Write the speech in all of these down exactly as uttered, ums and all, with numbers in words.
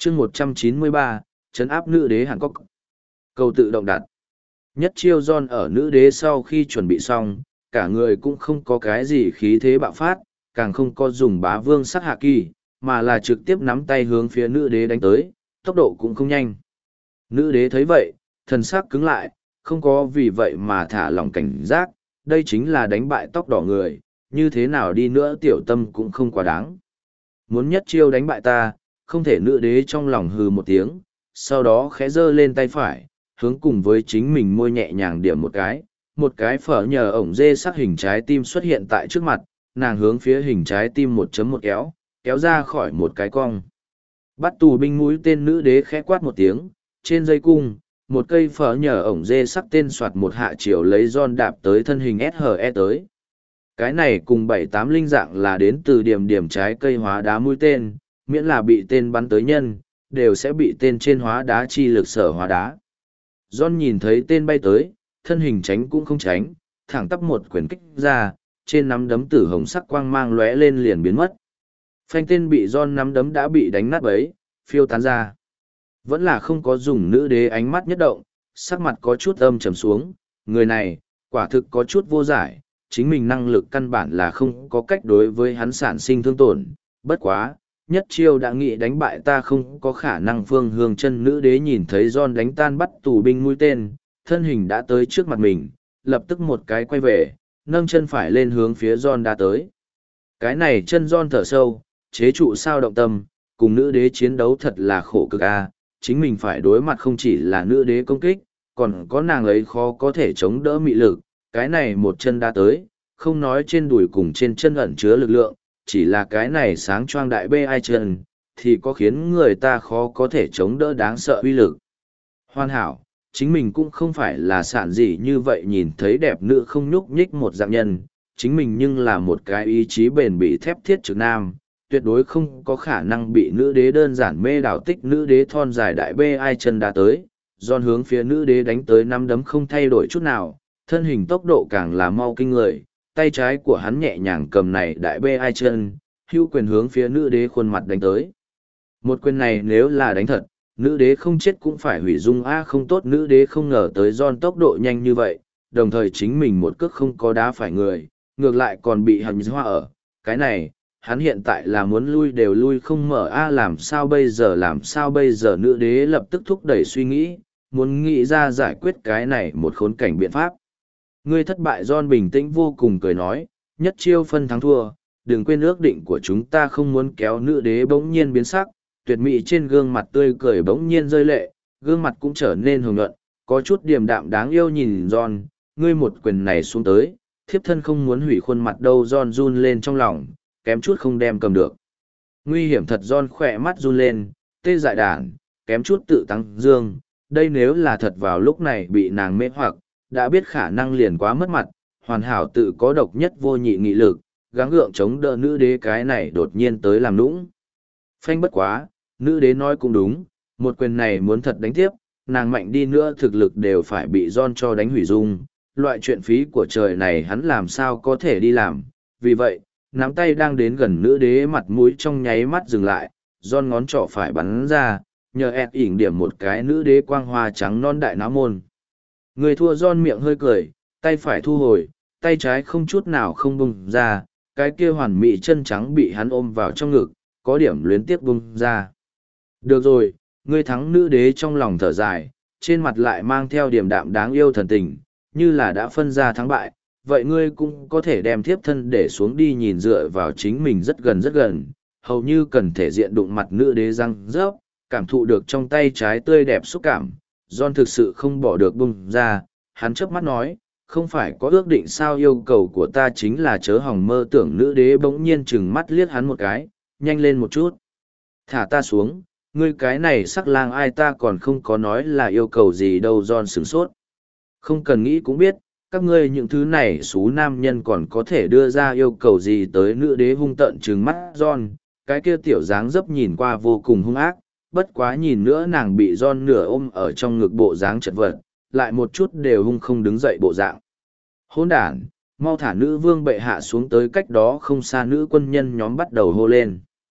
chương một trăm chín mươi ba, trấn áp nữ đế Hàn Quốc. Câu tự động đặt. Nhất chiêu John ở nữ đế sau khi chuẩn bị xong, cả người cũng không có cái gì khí thế bạo phát, càng không có dùng bá vương sắc hạ kỳ, mà là trực tiếp nắm tay hướng phía nữ đế đánh tới, tốc độ cũng không nhanh. Nữ đế thấy vậy, thần sắc cứng lại, không có vì vậy mà thả lỏng cảnh giác, đây chính là đánh bại tóc đỏ người, như thế nào đi nữa tiểu tâm cũng không quá đáng. Muốn nhất chiêu đánh bại ta, không thể. Nữ đế trong lòng hừ một tiếng, sau đó khẽ giơ lên tay phải, hướng cùng với chính mình môi nhẹ nhàng điểm một cái, một cái phở nhờ ổng dê sắc hình trái tim xuất hiện tại trước mặt, nàng hướng phía hình trái tim một chấm một kéo, kéo ra khỏi một cái cong. Bắt tù binh mũi tên. Nữ đế khẽ quát một tiếng, trên dây cung, một cây phở nhờ ổng dê sắc tên soạt một hạ chiều lấy John đạp tới thân hình ét hờ e tới. Cái này cùng bảy tám linh dạng là đến từ điểm điểm trái cây hóa đá mũi tên, miễn là bị tên bắn tới nhân, đều sẽ bị tên trên hóa đá chi lực sở hóa đá. John nhìn thấy tên bay tới, thân hình tránh cũng không tránh, thẳng tắp một quyền kích ra, trên nắm đấm tử hồng sắc quang mang lóe lên liền biến mất. Phanh, tên bị John nắm đấm đã bị đánh nát bấy, phiêu tán ra. Vẫn là không có dùng. Nữ đế ánh mắt nhất động, sắc mặt có chút âm trầm xuống, người này, quả thực có chút vô giải, chính mình năng lực căn bản là không có cách đối với hắn sản sinh thương tổn, bất quá, nhất chiêu đã nghĩ đánh bại ta không có khả năng. Phương Hương Chân nữ đế nhìn thấy John đánh tan bắt tù binh mũi tên, thân hình đã tới trước mặt mình, lập tức một cái quay về, nâng chân phải lên hướng phía John đã tới. Cái này chân John thở sâu, chế trụ sao động tâm, cùng nữ đế chiến đấu thật là khổ cực a, chính mình phải đối mặt không chỉ là nữ đế công kích, còn có nàng ấy khó có thể chống đỡ mị lực, cái này một chân đã tới, không nói trên đùi cùng trên chân ẩn chứa lực lượng, chỉ là cái này sáng choang đại bê ai chân, thì có khiến người ta khó có thể chống đỡ đáng sợ uy lực. Hoàn hảo, chính mình cũng không phải là sản gì như vậy nhìn thấy đẹp nữ không nhúc nhích một dạng nhân, chính mình nhưng là một cái ý chí bền bỉ thép thiết trực nam, tuyệt đối không có khả năng bị nữ đế đơn giản mê đảo tích. Nữ đế thon dài đại bê ai chân đã tới, Giòn hướng phía nữ đế đánh tới, năm đấm không thay đổi chút nào, thân hình tốc độ càng là mau kinh người, tay trái của hắn nhẹ nhàng cầm này đại bê ai chân, hữu quyền hướng phía nữ đế khuôn mặt đánh tới. Một quyền này nếu là đánh thật, nữ đế không chết cũng phải hủy dung a. Không tốt, nữ đế không ngờ tới Giòn tốc độ nhanh như vậy, đồng thời chính mình một cước không có đá phải người, ngược lại còn bị hầm hoa ở. Cái này, hắn hiện tại là muốn lui đều lui không mở a. Làm sao bây giờ, làm sao bây giờ? Nữ đế lập tức thúc đẩy suy nghĩ, muốn nghĩ ra giải quyết cái này một khốn cảnh biện pháp. Ngươi thất bại. John bình tĩnh vô cùng cười nói, nhất chiêu phân thắng thua, đừng quên ước định của chúng ta. Không muốn kéo. Nữ đế bỗng nhiên biến sắc, tuyệt mỹ trên gương mặt tươi cười bỗng nhiên rơi lệ, gương mặt cũng trở nên hồng nhuận, có chút điềm đạm đáng yêu nhìn John. Ngươi một quyền này xuống tới, thiếp thân không muốn hủy khuôn mặt đâu. John run lên trong lòng, kém chút không đem cầm được. Nguy hiểm thật. John khỏe mắt run lên, tê dại đản, kém chút tự tăng dương. Đây nếu là thật vào lúc này bị nàng mê hoặc, đã biết khả năng liền quá mất mặt. Hoàn hảo tự có độc nhất vô nhị nghị lực, gắng gượng chống đỡ nữ đế cái này đột nhiên tới làm nũng. Phanh, bất quá, nữ đế nói cũng đúng, một quyền này muốn thật đánh tiếp, nàng mạnh đi nữa thực lực đều phải bị John cho đánh hủy dung. Loại chuyện phí của trời này hắn làm sao có thể đi làm. Vì vậy, nắm tay đang đến gần nữ đế mặt mũi trong nháy mắt dừng lại, John ngón trỏ phải bắn ra, nhờ ẹt ỉn điểm một cái nữ đế quang hoa trắng non đại náo môn. Người thua. John miệng hơi cười, tay phải thu hồi, tay trái không chút nào không bung ra, cái kia hoàn mỹ chân trắng bị hắn ôm vào trong ngực, có điểm luyến tiếc bung ra. Được rồi, ngươi thắng. Nữ đế trong lòng thở dài, trên mặt lại mang theo điềm đạm đáng yêu thần tình, như là đã phân ra thắng bại. Vậy ngươi cũng có thể đem thiếp thân để xuống đi. Nhìn dựa vào chính mình rất gần rất gần, hầu như cần thể diện đụng mặt nữ đế răng rớp, cảm thụ được trong tay trái tươi đẹp xúc cảm, John thực sự không bỏ được bung ra. Hắn chớp mắt nói, không phải có ước định sao? Yêu cầu của ta chính là chớ hòng mơ tưởng. Nữ đế bỗng nhiên chừng mắt liếc hắn một cái, nhanh lên một chút, thả ta xuống. Ngươi cái này sắc lang ai, ta còn không có nói là yêu cầu gì đâu. John sửng sốt, không cần nghĩ cũng biết, các ngươi những thứ này xú nam nhân còn có thể đưa ra yêu cầu gì tới. Nữ đế hung tợn trừng mắt John, cái kia tiểu dáng dấp nhìn qua vô cùng hung ác, bất quá nhìn nữa nàng bị John nửa ôm ở trong ngực bộ dáng chật vật, lại một chút đều hung không đứng dậy bộ dạng. Hỗn đản, mau thả nữ vương bệ hạ xuống tới. Cách đó không xa nữ quân nhân nhóm bắt đầu hô lên.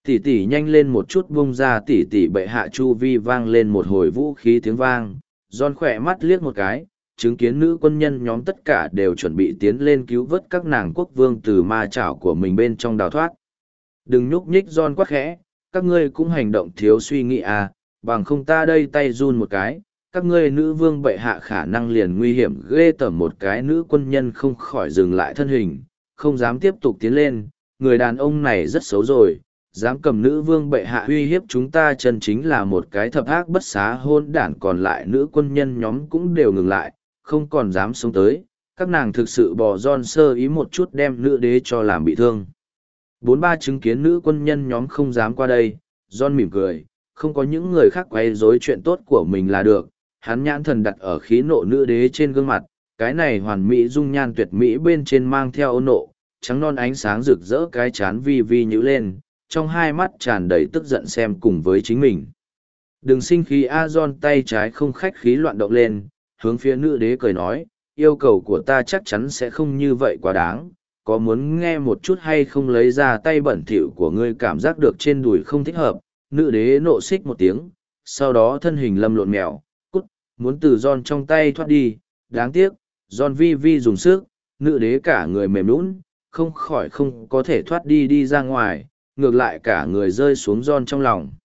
Tỷ tỷ nhanh lên một chút bung ra tỷ tỷ bệ hạ chu vi vang lên một hồi vũ khí tiếng vang. John khỏe mắt liếc một cái, chứng kiến nữ quân nhân nhóm tất cả đều chuẩn bị tiến lên cứu vớt các nàng quốc vương từ ma chảo của mình bên trong đào thoát. Đừng nhúc nhích John quát khẽ, các ngươi cũng hành động thiếu suy nghĩ à, bằng không ta đây tay run một cái, các ngươi nữ vương bệ hạ khả năng liền nguy hiểm ghê tởm. Một cái nữ quân nhân không khỏi dừng lại thân hình, không dám tiếp tục tiến lên, người đàn ông này rất xấu rồi, dám cầm nữ vương bệ hạ uy hiếp chúng ta, chân chính là một cái thập ác bất xá hôn đản. Còn lại nữ quân nhân nhóm cũng đều ngừng lại, không còn dám sống tới, các nàng thực sự bỏ John sơ ý một chút đem nữ đế cho làm bị thương. Bốn ba chứng kiến nữ quân nhân nhóm không dám qua đây, John mỉm cười, không có những người khác quay rối chuyện tốt của mình là được. Hắn nhãn thần đặt ở khí nộ nữ đế trên gương mặt, cái này hoàn mỹ dung nhan tuyệt mỹ bên trên mang theo ôn nộ, trắng non ánh sáng rực rỡ, cái chán vi vi nhữ lên, trong hai mắt tràn đầy tức giận xem cùng với chính mình. Đừng sinh khí a. John tay trái không khách khí loạn động lên, hướng phía nữ đế cười nói, yêu cầu của ta chắc chắn sẽ không như vậy quá đáng, có muốn nghe một chút hay không? Lấy ra tay bẩn thỉu của ngươi, cảm giác được trên đùi không thích hợp. Nữ đế nộ xích một tiếng, sau đó thân hình lâm lộn mèo, cút, muốn từ John trong tay thoát đi. Đáng tiếc, John vi vi dùng sức, nữ đế cả người mềm nhũn, không khỏi không có thể thoát đi đi ra ngoài, ngược lại cả người rơi xuống John trong lòng.